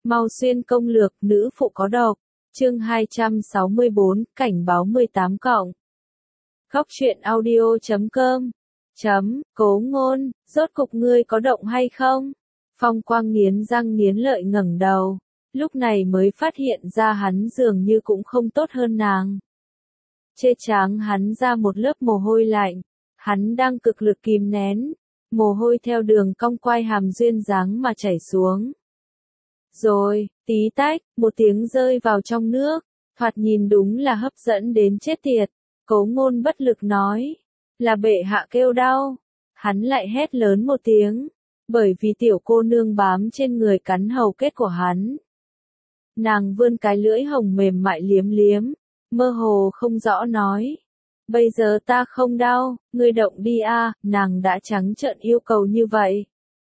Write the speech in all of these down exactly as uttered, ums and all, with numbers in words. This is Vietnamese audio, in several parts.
Mau xuyên công lược, nữ phụ có độc. Chương hai trăm sáu mươi bốn, cảnh báo mười tám cộng. Khóc chuyện audio chấm com. Chấm, Cố Ngôn, rốt cục ngươi có động hay không? Phong Quang nghiến răng nghiến lợi ngẩng đầu, lúc này mới phát hiện ra hắn dường như cũng không tốt hơn nàng. Chê tráng hắn ra một lớp mồ hôi lạnh, hắn đang cực lực kìm nén, mồ hôi theo đường cong quai hàm duyên dáng mà chảy xuống. Rồi, tí tách, một tiếng rơi vào trong nước, thoạt nhìn đúng là hấp dẫn đến chết tiệt. Cố Ngôn bất lực nói, là bệ hạ kêu đau. Hắn lại hét lớn một tiếng, bởi vì tiểu cô nương bám trên người cắn hầu kết của hắn. Nàng vươn cái lưỡi hồng mềm mại liếm liếm, mơ hồ không rõ nói, bây giờ ta không đau, ngươi động đi a. Nàng đã trắng trợn yêu cầu như vậy.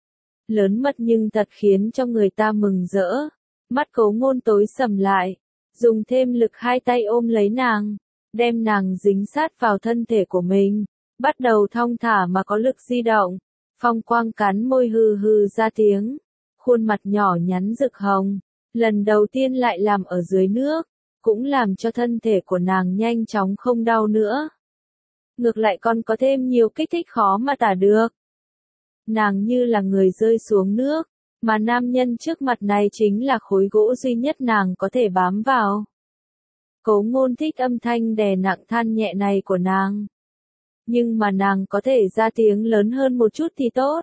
Lớn mật nhưng thật khiến cho người ta mừng rỡ. Mắt Cố Ngôn tối sầm lại, dùng thêm lực hai tay ôm lấy nàng, đem nàng dính sát vào thân thể của mình, bắt đầu thong thả mà có lực di động. Phong Quang cắn môi hừ hừ ra tiếng, khuôn mặt nhỏ nhắn rực hồng, lần đầu tiên lại làm ở dưới nước, cũng làm cho thân thể của nàng nhanh chóng không đau nữa. Ngược lại còn có thêm nhiều kích thích khó mà tả được. Nàng như là người rơi xuống nước, mà nam nhân trước mặt này chính là khối gỗ duy nhất nàng có thể bám vào. Cố Ngôn thích âm thanh đè nặng than nhẹ này của nàng. Nhưng mà nàng có thể ra tiếng lớn hơn một chút thì tốt.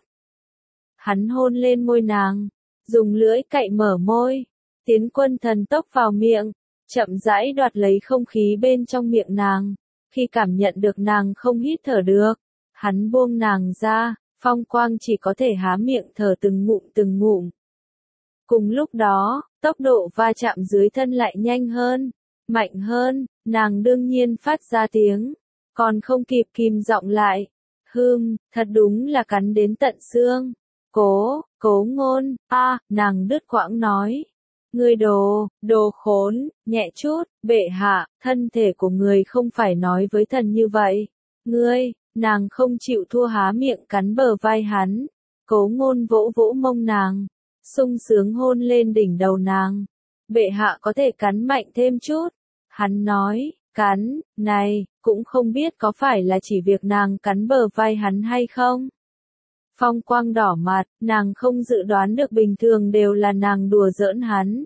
Hắn hôn lên môi nàng, dùng lưỡi cạy mở môi, tiến quân thần tốc vào miệng, chậm rãi đoạt lấy không khí bên trong miệng nàng. Khi cảm nhận được nàng không hít thở được, hắn buông nàng ra. Phong Quang chỉ có thể há miệng thở từng ngụm từng ngụm. Cùng lúc đó, tốc độ va chạm dưới thân lại nhanh hơn, mạnh hơn, nàng đương nhiên phát ra tiếng, còn không kịp kìm giọng lại. Hừm, thật đúng là cắn đến tận xương. Cố, Cố Ngôn, a, à, nàng đứt quãng nói. Ngươi đồ, đồ khốn, nhẹ chút, bệ hạ, thân thể của người không phải nói với thần như vậy. Ngươi, nàng không chịu thua há miệng cắn bờ vai hắn. Cố Ngôn vỗ vỗ mông nàng, sung sướng hôn lên đỉnh đầu nàng. Bệ hạ có thể cắn mạnh thêm chút. Hắn nói, cắn, này, cũng không biết có phải là chỉ việc nàng cắn bờ vai hắn hay không. Phong Quang đỏ mặt, nàng không dự đoán được bình thường đều là nàng đùa giỡn hắn.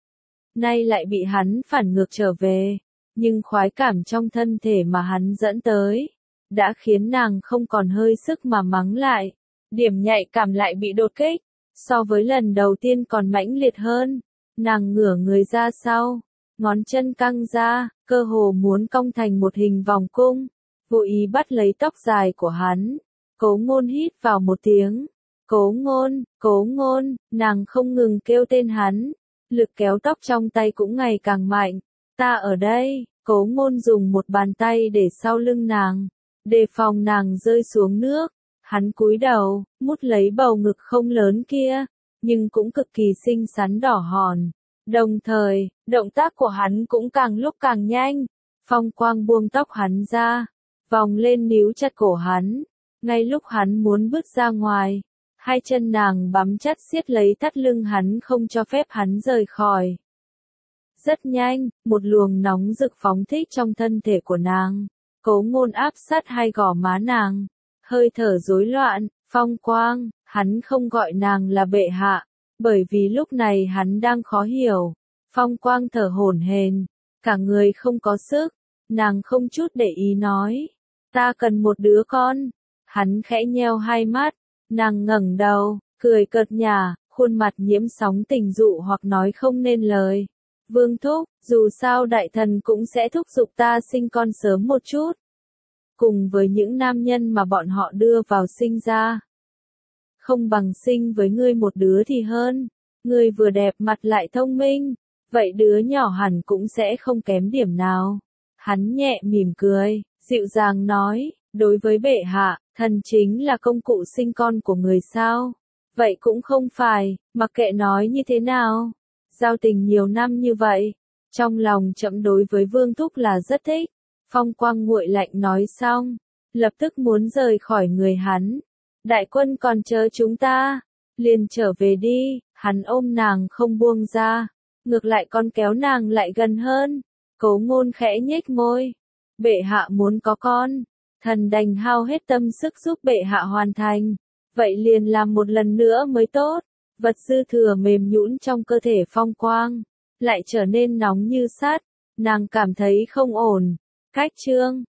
Nay lại bị hắn phản ngược trở về, nhưng khoái cảm trong thân thể mà hắn dẫn tới, đã khiến nàng không còn hơi sức mà mắng lại. Điểm nhạy cảm lại bị đột kích, so với lần đầu tiên còn mãnh liệt hơn. Nàng ngửa người ra sau, ngón chân căng ra, cơ hồ muốn cong thành một hình vòng cung, vô ý bắt lấy tóc dài của hắn. Cố Ngôn hít vào một tiếng. Cố Ngôn, Cố Ngôn, nàng không ngừng kêu tên hắn, lực kéo tóc trong tay cũng ngày càng mạnh. Ta ở đây. Cố Ngôn dùng một bàn tay để sau lưng nàng, đề phòng nàng rơi xuống nước. Hắn cúi đầu, mút lấy bầu ngực không lớn kia, nhưng cũng cực kỳ xinh xắn đỏ hòn. Đồng thời, động tác của hắn cũng càng lúc càng nhanh. Phong Quang buông tóc hắn ra, vòng lên níu chặt cổ hắn. Ngay lúc hắn muốn bước ra ngoài, hai chân nàng bám chặt siết lấy thắt lưng hắn không cho phép hắn rời khỏi. Rất nhanh, một luồng nóng rực phóng thích trong thân thể của nàng. Cố Ngôn áp sát hai gò má nàng, hơi thở rối loạn. Phong Quang, hắn không gọi nàng là bệ hạ, bởi vì lúc này hắn đang khó hiểu. Phong Quang thở hổn hển, cả người không có sức. Nàng không chút để ý nói, ta cần một đứa con. Hắn khẽ nheo hai mắt, nàng ngẩng đầu, cười cợt nhả, khuôn mặt nhiễm sóng tình dụ hoặc nói không nên lời. Vương thúc, dù sao đại thần cũng sẽ thúc giục ta sinh con sớm một chút. Cùng với những nam nhân mà bọn họ đưa vào sinh ra, không bằng sinh với ngươi một đứa thì hơn. Ngươi vừa đẹp mặt lại thông minh, vậy đứa nhỏ hẳn cũng sẽ không kém điểm nào. Hắn nhẹ mỉm cười, dịu dàng nói, đối với bệ hạ, thần chính là công cụ sinh con của người sao? Vậy cũng không phải, mặc kệ nói như thế nào. Giao tình nhiều năm như vậy, trong lòng trẫm đối với Vương thúc là rất thích. Phong Quang nguội lạnh nói xong, lập tức muốn rời khỏi người hắn. Đại quân còn chờ chúng ta, liền trở về đi. Hắn ôm nàng không buông ra, ngược lại còn kéo nàng lại gần hơn. Cố Ngôn khẽ nhếch môi. Bệ hạ muốn có con, thần đành hao hết tâm sức giúp bệ hạ hoàn thành. Vậy liền làm một lần nữa mới tốt. Vật dư thừa mềm nhũn trong cơ thể Phong Quang, lại trở nên nóng như sắt. Nàng cảm thấy không ổn. Cách chương